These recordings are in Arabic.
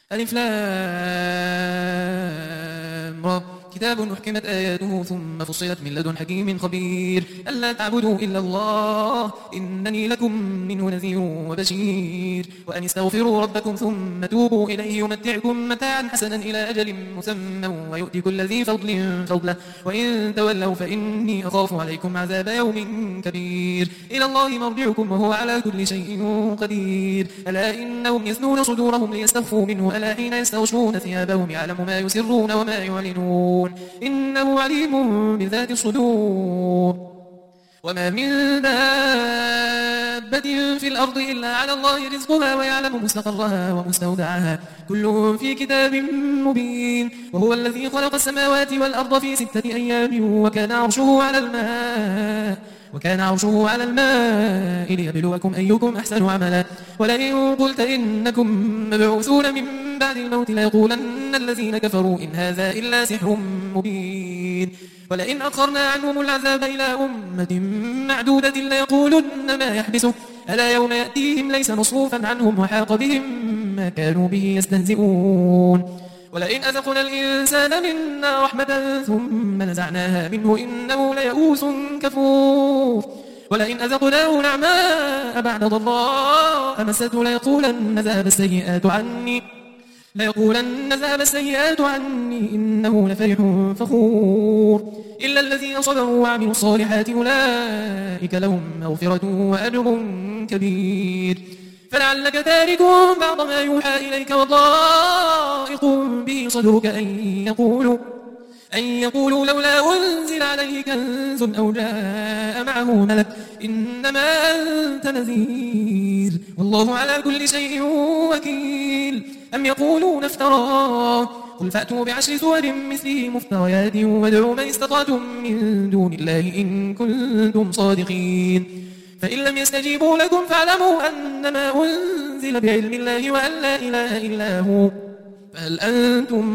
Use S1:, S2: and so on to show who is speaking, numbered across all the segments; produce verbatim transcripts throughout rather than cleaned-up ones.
S1: ألف لام را كتاب أحكمت آياته ثم فصلت من لدن حكيم خبير ألا تعبدوا إلا الله إنني لكم منه نذير وبشير وأن استغفروا ربكم ثم توبوا إليه يمتعكم متاعا حسنا إلى أجل مسمى ويؤتي كل ذي فضل فضله وإن تولوا فإني أخاف عليكم عذاب يوم كبير إلى الله مرجعكم وهو على كل شيء قدير ألا إنهم يثنون صدورهم ليستخفوا منه ألا حين يستغشون ثيابهم يعلم ما يسرون وما يعلنون إنه عليم بذات الصدور وما من دابة في الأرض إلا على الله رزقها ويعلم مستقرها ومستودعها كل في كتاب مبين وهو الذي خلق السماوات والأرض في ستة أيام وكان عرشه على الماء وكان عرشه على الماء ليبلوكم أيكم أحسن عملا ولئن قلت إنكم مبعوثون من بعد الموت ليقولن الذين كفروا إن هذا إلا سحر مبين ولئن أخرنا عنهم العذاب إلى أمة معدودة ليقولن ما يحبسه ألا يوم يأتيهم ليس مصروفا عنهم وحاق بهم ما كانوا به يستهزئون ولئن أذقنا الإنسان منا رحمة ثم نزعناها منه إنه ليئوس كفور ولئن أذقناه نعماء بعد ضراء مسته ليقولن ذهب السيئات عني ليقولن ذهب السيئات عني إنه لفرح فخور إلا الذين صبروا وعملوا الصالحات أولئك لهم مغفرة وأجر كبير فلعلك تارك بعض ما يوحى إليك وضائق به صدرك أن يقولوا أن يقولوا لولا أنزل عليه كنز أو جاء معه ملك إنما أنت نذير والله على كل شيء وكيل أم يقولون افتراه قل فأتوا بعشر سور مثله مفتريات وادعوا من استطعتم من دون الله إن كنتم صادقين فإن لم يستجيبوا لكم فاعلموا أنما أنزل بعلم الله وأن لا إله إلا هو فهل أنتم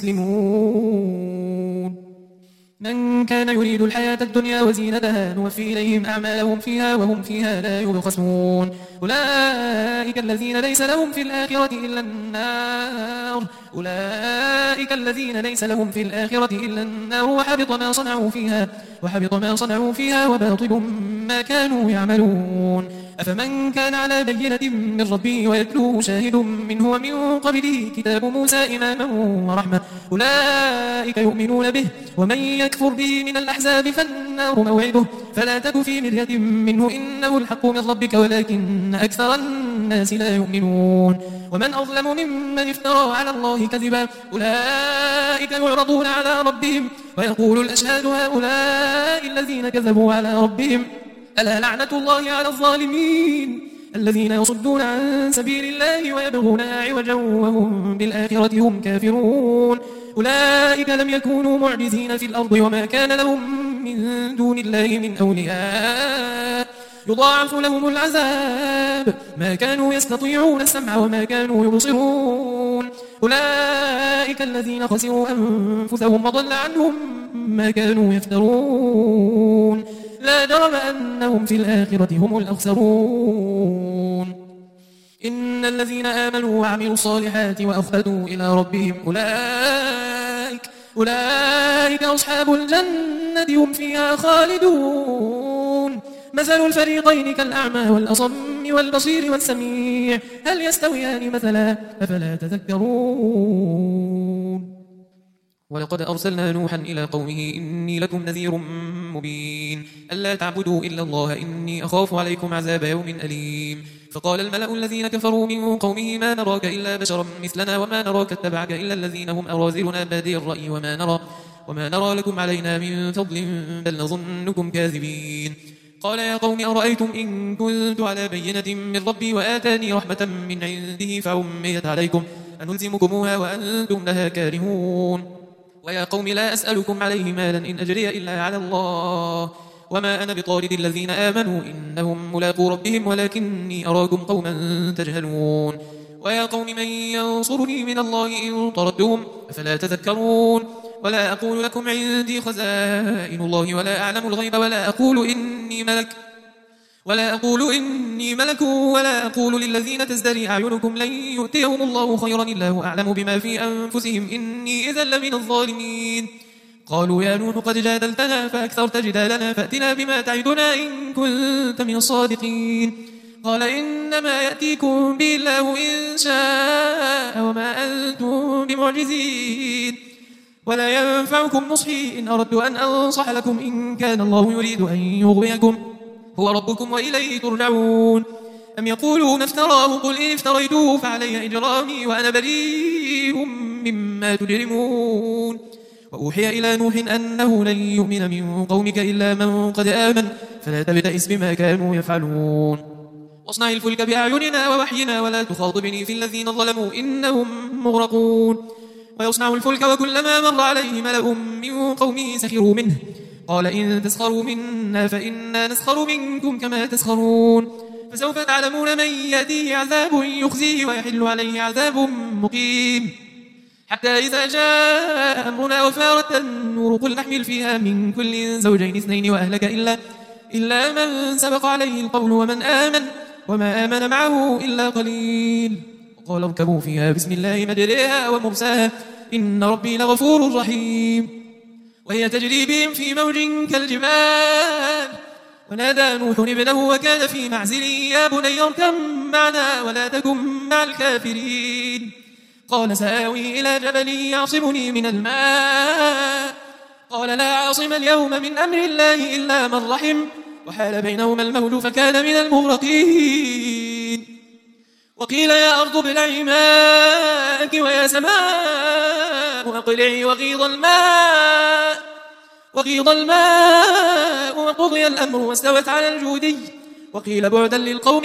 S1: مسلمون من كان يريد الحياة الدنيا وزينتها نوفي إليهم أعمالهم فيها وهم فيها لا يبخسون أولئك الذين ليس لهم في الآخرة إلا النار أولئك الذين ليس لهم في الآخرة إلا النار وحبط ما صنعوا فيها وحبط ما صنعوا فيها وباطل ما كانوا يعملون أفمن كان على بينة من ربه ويتلوه شاهد منه ومن قبله كتاب موسى إماما ورحمة أولئك يؤمنون به ومن يكفر به من الأحزاب فالنار موعده فلا تك في مرية منه إنه الحق من ربك ولكن أكثر الناس لا يؤمنون ومن أظلم ممن افترى على الله كذبا أولئك يعرضون على ربهم ويقول الأشهاد هؤلاء الذين كذبوا على ربهم ألا لعنة الله على الظالمين الذين يصدون عن سبيل الله ويبغونها عوجا وهم بالآخرة هم كافرون أولئك لم يكونوا معجزين في الأرض وما كان لهم من دون الله من أولياء يضاعف لهم العذاب ما كانوا يستطيعون السمع وما كانوا يبصرون أولئك الذين خسروا أنفسهم وضل عنهم ما كانوا يفترون لا جرم أنهم في الآخرة هم الأخسرون إن الذين آمنوا وعملوا الصالحات وأخبتوا إلى ربهم أولئك أولئك أصحاب الجنة هم فيها خالدون مثل الفريقين كالأعمى والأصم والبصير والسميع هل يستويان مثلا أفلا تذكرون ولقد أرسلنا نوحا إلى قومه إني لكم نذير مبين ألا تعبدوا إلا الله إني أخاف عليكم عذاب يوم أليم فقال الملأ الذين كفروا من قومه ما نراك إلا بشرا مثلنا وما نراك اتبعك إلا الذين هم أراذلنا بادي الرأي وما نرى, وما نرى لكم علينا من فضل بل نظنكم كاذبين قال يا قوم أرأيتم إن كنت على بينة من ربي وآتاني رحمة من عنده فعميت عليكم أنلزمكموها وأنتم لها كارهون ويا قوم لا أسألكم عليه مالا إن أجري إلا على الله وما أنا بطارد الذين آمنوا إنهم ملاقو ربهم ولكني أراكم قوما تجهلون ويا قوم من ينصرني من الله إن طردتهم أفلا تذكرون ولا أقول لكم عندي خزائن الله ولا أعلم الغيب ولا أقول إني ملك ولا أقول إني ملك ولا أقول للذين تزدري أعينكم لن يؤتيهم الله خيرا إلا هو أعلم بما في أنفسهم إني إذا لمن الظالمين. قالوا يا نوح قد جادلتنا فأكثرت جدالنا فأتنا بما تعدنا إن كنت من الصادقين. قال إنما يأتيكم به الله إن شاء وما أنتم بمعجزين ولا ينفعكم نصحي إن أردت أن أنصح لكم إن كان الله يريد أن يغويكم هو ربكم وإليه ترجعون. أم يقولون افتراه قل إن افتريته فعلي إجرامي وأنا بريء مما تجرمون. وأوحي إلى نوح أنه لن يؤمن من قومك إلا من قد آمن فلا تبتئس بما كانوا يفعلون. واصنع الفلك بأعيننا ووحينا ولا تخاطبني في الذين ظلموا إنهم مغرقون. ويصنع الفلك وكلما مر عليه ملأ من قومه سخروا منه قال إن تسخروا منا فإنا نسخر منكم كما تسخرون. فسوف تعلمون من يأتيه عذاب يخزيه ويحل عليه عذاب مقيم. حتى إذا جاء أمرنا وفارت النور قل نحمل فيها من كل زوجين اثنين وأهلك إلا, إلا من سبق عليه القول ومن آمن وما آمن معه إلا قليل. وقال اركبوا فيها بسم الله مجريها ومرساها إن ربي لغفور رحيم. وهي تجري بهم في موج كالجبال ونادى نوح ابنه وكان في معزل يا بني اركب معنا ولا تكن مع الكافرين. قال سآوي إلى جبل يعصمني من الماء قال لا عاصم اليوم من أمر الله إلا من رحم وحال بينهما الموج فكان من المغرقين. وقيل يا أرض ابلعي ماءك ويا سماء أقلعي وغيض الماء وغيض الماء وقضي الأمر واستوت على الجودي وقيل بعدا للقوم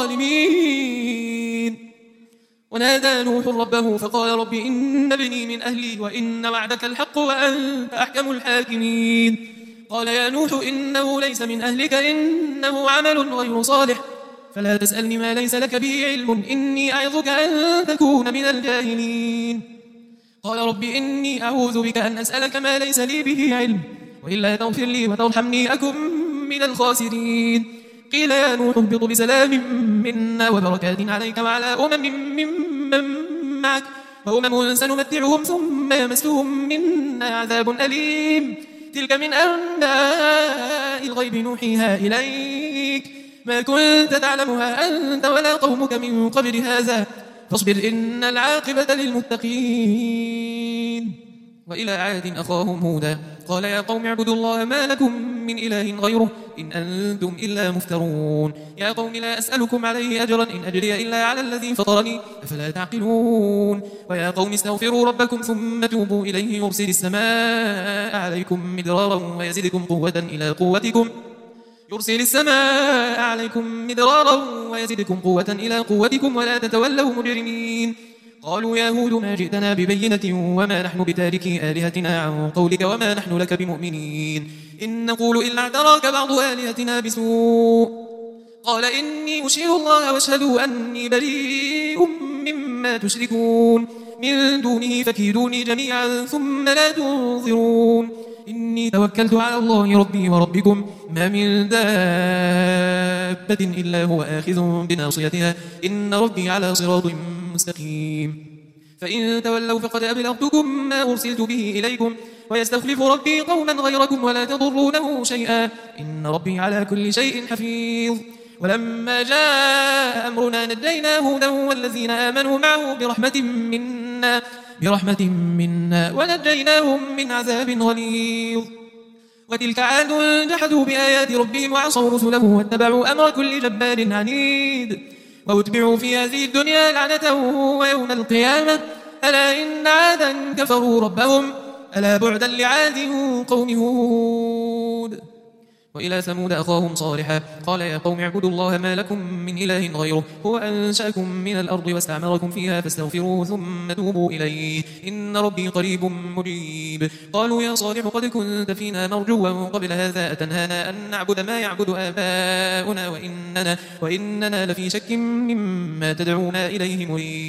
S1: الظالمين. ونادى نوح ربه فقال رب إن ابني من أهلي وإن وعدك الحق وأنت أحكم الحاكمين. قال يا نوح إنه ليس من أهلك إنه عمل غير صالح فلا تسألني ما ليس لك به علم إني أعظك أن تكون من الجاهلين. قال رب إني أعوذ بك أن أسألك ما ليس لي به علم وإلا تغفر لي وترحمني أكن من الخاسرين. قيل يا نوح اهبط بسلام منا وبركات عليك وعلى أمم ممن معك وأمم سنمتعهم ثم يمسهم منا عذاب أليم. تلك من أنباء الغيب نوحيها إليك ما كنت تعلمها أنت ولا قومك من قبل هذا فاصبر إن العاقبة للمتقين. وإلى عاد أخاهم هودا قال يا قوم اعبدوا الله ما لكم من إله غيره إن أنتم إلا مفترون. يا قوم لا أسألكم عليه أجرا إن أجري إلا على الذي فطرني أفلا تعقلون. ويا قوم استغفروا ربكم ثم توبوا إليه يرسل السماء عليكم مدرارا ويزدكم قوة إلى قوتكم يرسل السماء عليكم مدرارا ويزدكم قوة إلى قوتكم ولا تتولوا مجرمين. قالوا يا هود ما جئتنا ببينة وما نحن بتاركي آلهتنا عن قولك وما نحن لك بمؤمنين إن نقول إلا اعتراك بعض آلهتنا بسوء. قال إني أشهد الله واشهدوا أني بريء مما تشركون من دونه فكيدوني جميعا ثم لا تنظرون. إني توكلت على الله ربي وربكم ما من دابة إلا هو آخذ بناصيتها إن ربي على صراط مستقيم. فإن تولوا فقد أبلغتكم ما أرسلت به إليكم ويستخلف ربي قوما غيركم ولا تضرونه شيئا إن ربي على كل شيء حفيظ. ولما جاء أمرنا نجينا هودا والذين آمنوا معه برحمة منا برحمة منا ونجيناهم من عذاب غليظ. وتلك عاد جحدوا بآيات ربهم وعصوا رسله واتبعوا أمر كل جبار عنيد واتبعوا في هذه الدنيا لعنة ويوم القيامة ألا إن عادا كفروا ربهم ألا بعدا لعاد قوم هود. وإلى ثمود أخاهم صالحا قال يا قوم اعبدوا الله ما لكم من إله غيره هو أنشأكم من الأرض واستعمركم فيها فاستغفروه ثم توبوا إليه إن ربي قريب مجيب. قالوا يا صالح قد كنت فينا مرجوا قبل هذا أتنهانا أن نعبد ما يعبد آباؤنا وإننا, وإننا لفي شك مما تدعونا إليه مريب.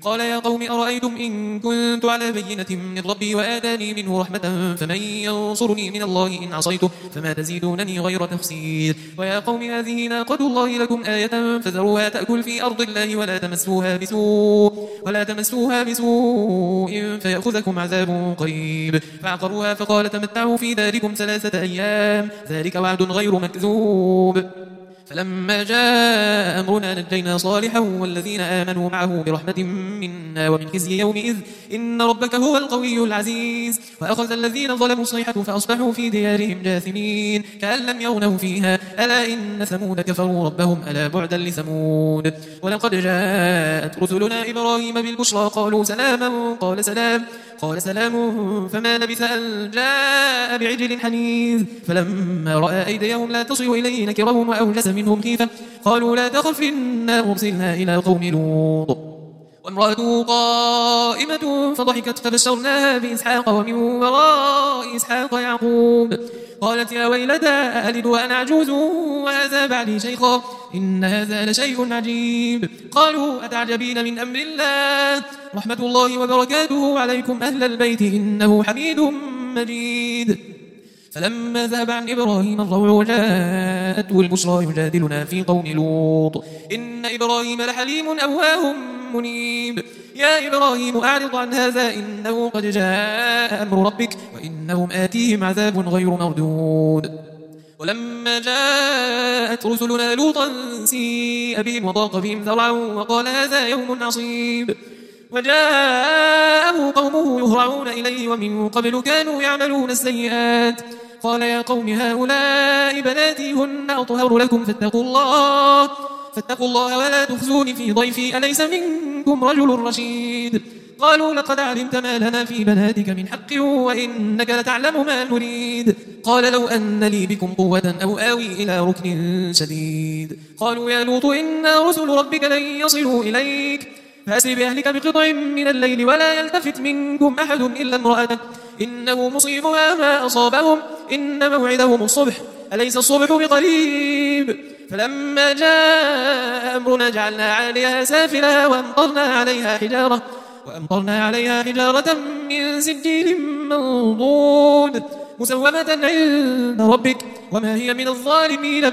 S1: قال يا قوم أرأيتم إن كنت على بينة من ربي وآتاني منه رحمة فمن ينصرني من الله إن عصيته فما تزيدونني غير تخسير ويا قوم هذه ناقة الله لكم آية فذروها تأكل في أرض الله ولا تمسوها بسوء ولا تمسوها بسوء فيأخذكم عذاب قريب فعقروها فقال تمتعوا في داركم ثلاثة أيام ذلك وعد غير مكذوب فلما جاء أمرنا نجينا صالحا والذين آمنوا معه برحمة منا ومن خزي يومئذ إن ربك هو القوي العزيز وأخذ الذين ظلموا الصيحة فأصبحوا في ديارهم جاثمين كأن لم يغنوا فيها ألا إن ثمود كفروا ربهم ألا بعدا لثمود ولقد جاءت رسلنا إبراهيم بالبشرى قالوا سلاما قال سلام قال سلام فما لبث أن جاء بعجل حنيذ فلما رأى أيديهم لا تصل إليه نكرهم وأوجس منهم خيفة قالوا لا تخف إنا أرسلنا إلى قوم لوط وامرأته قائمة فضحكت فبشرناها بإسحاق ومن وراء إسحاق يعقوب قالت يا ويلتى ألد وأنا عجوز وهذا بعلي شيخا إن هذا لشيء عجيب قالوا أتعجبين من أمر الله رحمة الله وبركاته عليكم أهل البيت إنه حميد مجيد فلما ذهب عن إبراهيم الروع وجاءته البشرى يجادلنا في قوم لوط إن إبراهيم لحليم أواه منيب يا إبراهيم أعرض عن هذا إنه قد جاء أمر ربك وإنهم آتيهم عذاب غير مردود ولما جاءت رسلنا لوطا سيء بهم وضاق بهم ذرعا وقال هذا يوم عصيب وجاءه قومه يهرعون إليه ومن قبل كانوا يعملون السيئات قال يا قوم هؤلاء بناتي هن أطهر لكم فاتقوا الله فاتقوا الله ولا تخزون في ضيفي أليس منكم رجل رشيد قالوا لقد علمت ما لنا في بناتك من حق وإنك لتعلم ما نريد قال لو أن لي بكم قوة أو آوي إلى ركن شديد قالوا يا لوط إنا رسل ربك لن يصلوا إليك فأسر بأهلك بقطع من الليل ولا يلتفت منكم أحد إلا امرأتك إنه مصيبها ما أصابهم إن موعدهم الصبح أليس الصبح بقريب فلما جاء أمرنا جعلنا عاليها سافلها وأمطرنا عليها حجارة وأمطرنا عليها حجارة من سجيل منضود مسومة عند ربك وما هي من الظالمين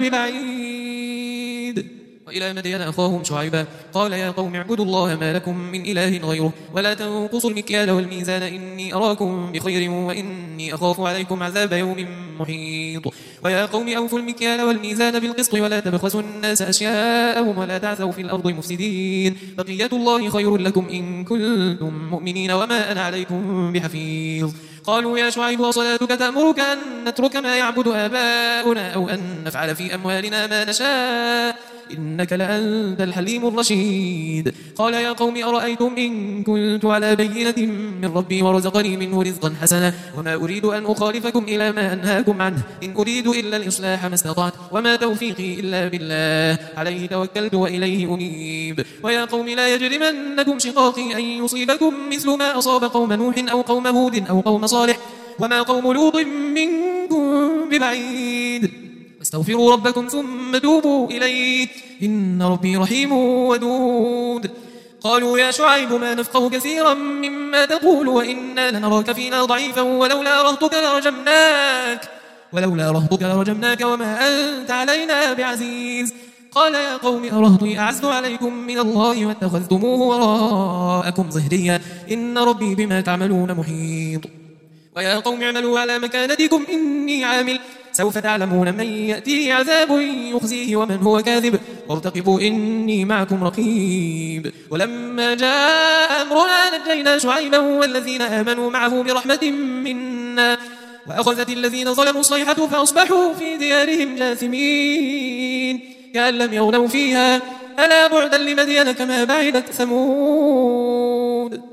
S1: ببعيد وإلى مدين أخاهم شعيبا قال يا قوم اعبدوا الله ما لكم من إله غيره ولا تنقصوا المكيال والميزان إني أراكم بخير وإني أخاف عليكم عذاب يوم محيط ويا قوم أوفوا المكيال والميزان بالقسط ولا تبخسوا الناس أشياءهم ولا تعثوا في الأرض مفسدين بقية الله خير لكم إن كنتم مؤمنين وما أنا عليكم بحفيظ قالوا يا شعيب وصلاتك تأمرك أن نترك ما يعبد آباؤنا أو أن نفعل في أموالنا ما نشاء إنك لأنت الحليم الرشيد قال يا قوم أرأيتم إن كنت على بينة من ربي ورزقني منه رزقا حسنا وما أريد أن أخالفكم إلى ما أنهاكم عنه إن أريد إلا الإصلاح ما استطعت وما توفيقي إلا بالله عليه توكلت وإليه أنيب ويا قوم لا يجرمنكم شقاقي أن يصيبكم مثل ما أصاب قوم نوح أو قوم هود أو قوم صالح وما قوم لوط منكم ببعيد واستغفروا ربكم ثم توبوا إليه إن ربي رحيم ودود قالوا يا شعيب ما نفقه كثيرا مما تقول وإنا لنراك فينا ضعيفا ولولا رهطك لرجمناك ولولا رهطك لرجمناك وما أنت علينا بعزيز قال يا قوم أرهطي أعز عليكم من الله واتخذتموه وراءكم ظهريا إن ربي بما تعملون محيط ويا قوم اعملوا على مكانتكم إني عامل سوف تعلمون من يأتيه عذاب يخزيه ومن هو كاذب وارتقبوا إني معكم رقيب ولما جاء أمرنا نجينا شعيبا والذين آمنوا معه برحمة منا وأخذت الذين ظلموا الصيحة فأصبحوا في ديارهم جاثمين كأن لم يغنوا فيها ألا بعدا لمدين كما بعدت ثمود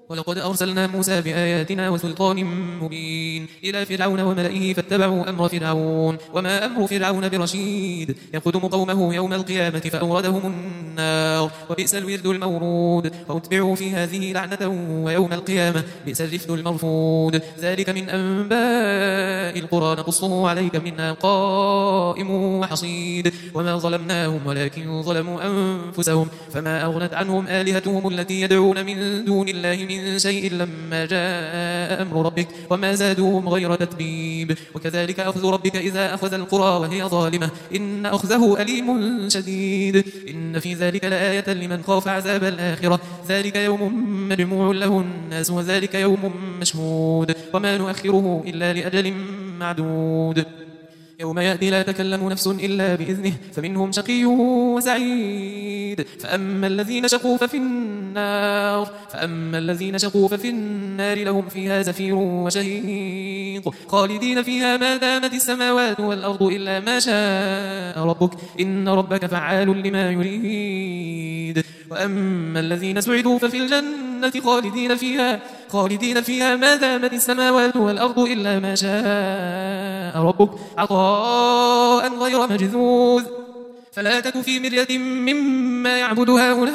S1: ولقد أرسلنا موسى بآياتنا وسلطان مبين إلى فرعون وملئه فاتبعوا أمر فرعون وما أمر فرعون برشيد يقدم قومه يوم القيامة فأوردهم النار وبئس الورد المورود وأتبعوا في هذه لعنة ويوم القيامة بئس الرفد المرفود ذلك من أنباء القرى نقصه عليك منها قائم وحصيد وما ظلمناهم ولكن ظلموا أنفسهم فما أغنت عنهم آلهتهم التي يدعون من دون الله من شيء لما جاء أمر ربك وما زادوهم غير تتبيب وكذلك أخذ ربك إذا أخذ القرى وهي ظالمة إن أخذه أليم شديد إن في ذلك لآية لمن خاف عذاب الآخرة ذلك يوم مجموع له الناس وذلك يوم مشهود وما نؤخره إلا لأجل معدود يوم يأتي لا تكلم نفس إلا بإذنه فمنهم شقي وسعيد فأما الذين شقوا ففي النار فأما الذين شقوا ففي النار لهم فيها زفير وشهيق خالدين فيها ما دامت السماوات والأرض إلا ما شاء ربك إن ربك فعال لما يريد وأما الذين سعدوا ففي الجنة خالدين فيها خالدين فيها ما دامت السماوات والأرض إلا ما شاء ربك عطاء غير مجذوذ فلا تك في مرية مما يعبد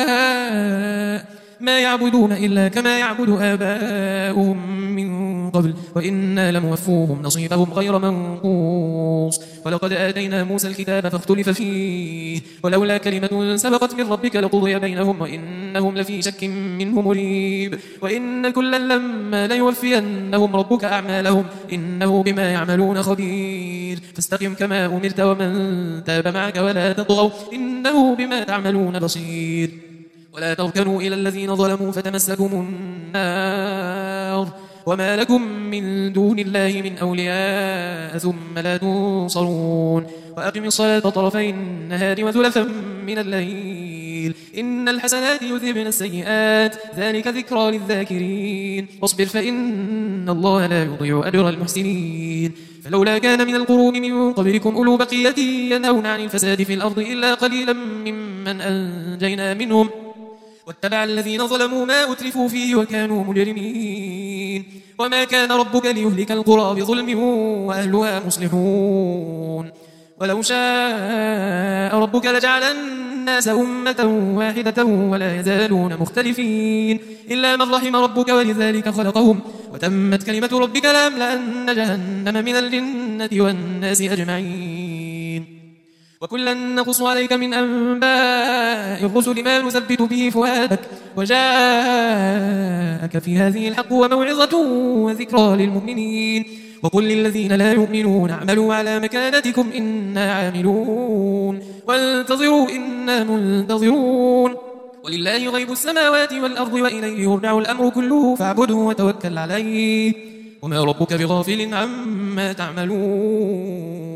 S1: هؤلاء ما يعبدون إلا كما يعبد آباؤهم من قبل وإنا لموفوهم نصيبهم غير منقوص ولقد آتينا موسى الكتاب فاختلف فيه ولولا كلمة سبقت من ربك لقضي بينهم وإنهم لفي شك منه مريب وإن كلا لما ليوفينهم ربك أعمالهم إنه بما يعملون خبير فاستقم كما أمرت ومن تاب معك ولا تطغوا إنه بما تعملون بصير ولا تركنوا إلى الذين ظلموا فتمسكم النار وما لكم من دون الله من أولياء ثم لا تنصرون وأقم الصلاة طرفي النهار وزلفا من الليل إن الحسنات يذهبن السيئات ذلك ذكرى للذاكرين واصبر فإن الله لا يضيع أجر المحسنين فلولا كان من القرون من قبلكم أولو بقية ينهون عن الفساد في الأرض إلا قليلا ممن أنجينا منهم واتبع الذين ظلموا ما أترفوا فيه وكانوا مجرمين وما كان ربك ليهلك القرى بظلم وأهلها مصلحون ولو شاء ربك لجعل الناس أمة واحدة ولا يزالون مختلفين إلا من رحم ربك ولذلك خلقهم وتمت كلمة ربك لأملأن جهنم من الجنة والناس أجمعين وكلا نقص عليك من أنباء الرسل ما نثبت به فؤادك وجاءك في هذه الحق وموعظة وذكرى للمؤمنين وقل للذين لا يؤمنون اعملوا على مكانتكم إنا عاملون وانتظروا إنا منتظرون ولله غيب السماوات والأرض وإليه يرجع الأمر كله فاعبده وتوكل عليه وما ربك بغافل عما تعملون